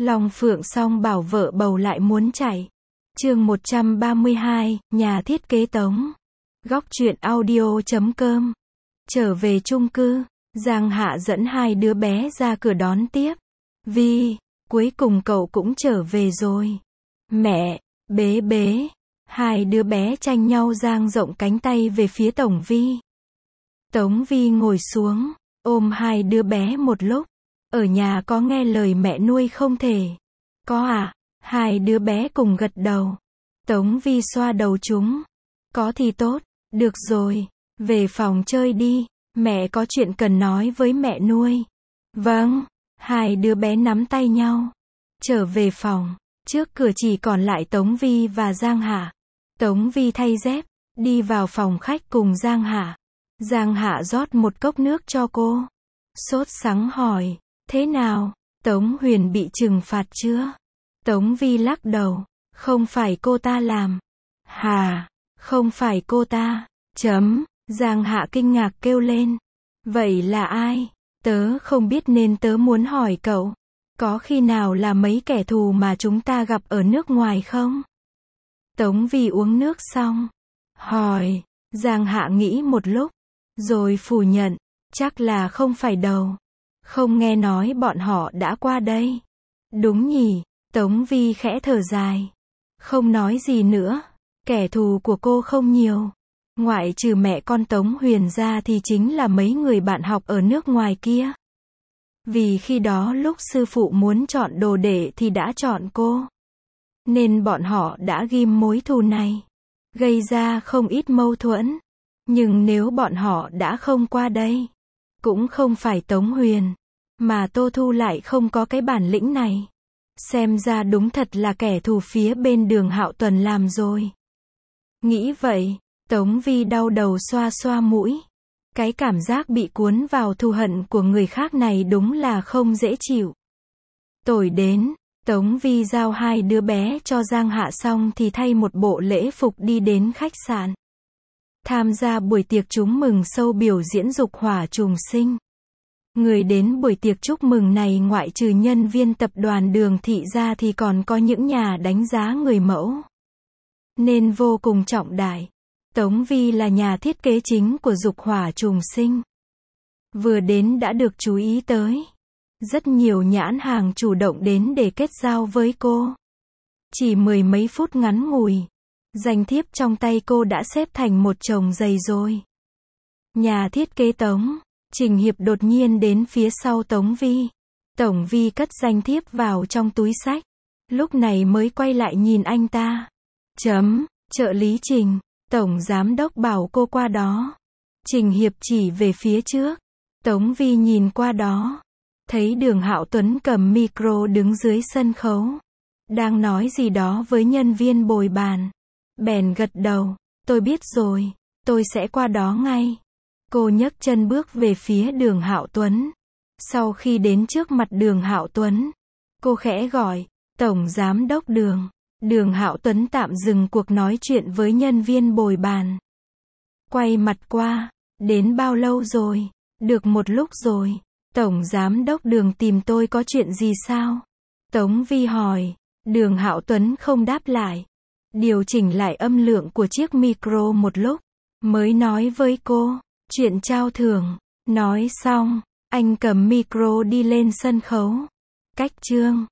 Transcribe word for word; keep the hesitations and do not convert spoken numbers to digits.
Long Phượng song bảo vợ bầu lại muốn chạy. Chương một trăm ba mươi hai, nhà thiết kế Tống. Góc truyện audio chấm com. Trở về chung cư, Giang Hạ dẫn hai đứa bé ra cửa đón tiếp. Vi, cuối cùng cậu cũng trở về rồi. Mẹ, bế bế. Hai đứa bé tranh nhau dang rộng cánh tay về phía Tổng Vi. Tống Vi ngồi xuống, ôm hai đứa bé một lúc. Ở nhà có nghe lời mẹ nuôi không thể? Có à? Hai đứa bé cùng gật đầu. Tống Vi xoa đầu chúng. Có thì tốt, được rồi, về phòng chơi đi, mẹ có chuyện cần nói với mẹ nuôi. Vâng, hai đứa bé nắm tay nhau. Trở về phòng, trước cửa chỉ còn lại Tống Vi và Giang Hạ. Tống Vi thay dép, đi vào phòng khách cùng Giang Hạ. Giang Hạ rót một cốc nước cho cô. Sốt sắng hỏi, thế nào, Tống Huyền bị trừng phạt chưa? Tống Vi lắc đầu, không phải cô ta làm. Hà, không phải cô ta, chấm, Giang Hạ kinh ngạc kêu lên. Vậy là ai? Tớ không biết nên tớ muốn hỏi cậu. Có khi nào là mấy kẻ thù mà chúng ta gặp ở nước ngoài không? Tống Vi uống nước xong. Hỏi, Giang Hạ nghĩ một lúc. Rồi phủ nhận, chắc là không phải đâu. Không nghe nói bọn họ đã qua đây. Đúng nhỉ, Tống Vi khẽ thở dài. Không nói gì nữa. Kẻ thù của cô không nhiều. Ngoại trừ mẹ con Tống Huyền ra thì chính là mấy người bạn học ở nước ngoài kia. Vì khi đó lúc sư phụ muốn chọn đồ đệ thì đã chọn cô. Nên bọn họ đã ghim mối thù này. Gây ra không ít mâu thuẫn. Nhưng nếu bọn họ đã không qua đây, cũng không phải Tống Huyền, mà Tô Thu lại không có cái bản lĩnh này. Xem ra đúng thật là kẻ thù phía bên Đường Hạo Tuần làm rồi. Nghĩ vậy, Tống Vi đau đầu xoa xoa mũi. Cái cảm giác bị cuốn vào thù hận của người khác này đúng là không dễ chịu. Tối đến, Tống Vi giao hai đứa bé cho Giang Hạ xong thì thay một bộ lễ phục đi đến khách sạn. Tham gia buổi tiệc chúc mừng show biểu diễn dục hỏa trùng sinh. Người đến buổi tiệc chúc mừng này ngoại trừ nhân viên tập đoàn Đường Thị ra thì còn có những nhà đánh giá người mẫu. Nên vô cùng trọng đại. Tống Vi là nhà thiết kế chính của dục hỏa trùng sinh. Vừa đến đã được chú ý tới. Rất nhiều nhãn hàng chủ động đến để kết giao với cô. Chỉ mười mấy phút ngắn ngủi, danh thiếp trong tay cô đã xếp thành một chồng dày rồi. Nhà thiết kế Tống, Trình Hiệp đột nhiên đến phía sau Tống Vi. Tổng Vi cất danh thiếp vào trong túi xách. Lúc này mới quay lại nhìn anh ta. Chấm, trợ lý Trình, Tổng Giám Đốc bảo cô qua đó. Trình Hiệp chỉ về phía trước. Tống Vi nhìn qua đó. Thấy Đường Hạo Tuấn cầm micro đứng dưới sân khấu. Đang nói gì đó với nhân viên bồi bàn. Bèn gật đầu, tôi biết rồi, tôi sẽ qua đó ngay. Cô nhấc chân bước về phía Đường Hạo Tuấn. Sau khi đến trước mặt Đường Hạo Tuấn, cô khẽ gọi, Tổng Giám Đốc Đường. Đường Hạo Tuấn tạm dừng cuộc nói chuyện với nhân viên bồi bàn. Quay mặt qua, đến bao lâu rồi? Được một lúc rồi. Tổng Giám Đốc Đường tìm tôi có chuyện gì sao? Tống Vi hỏi. Đường Hạo Tuấn không đáp lại. Điều chỉnh lại âm lượng của chiếc micro một lúc, mới nói với cô, chuyện trao thưởng. Nói xong, anh cầm micro đi lên sân khấu. Cách chương.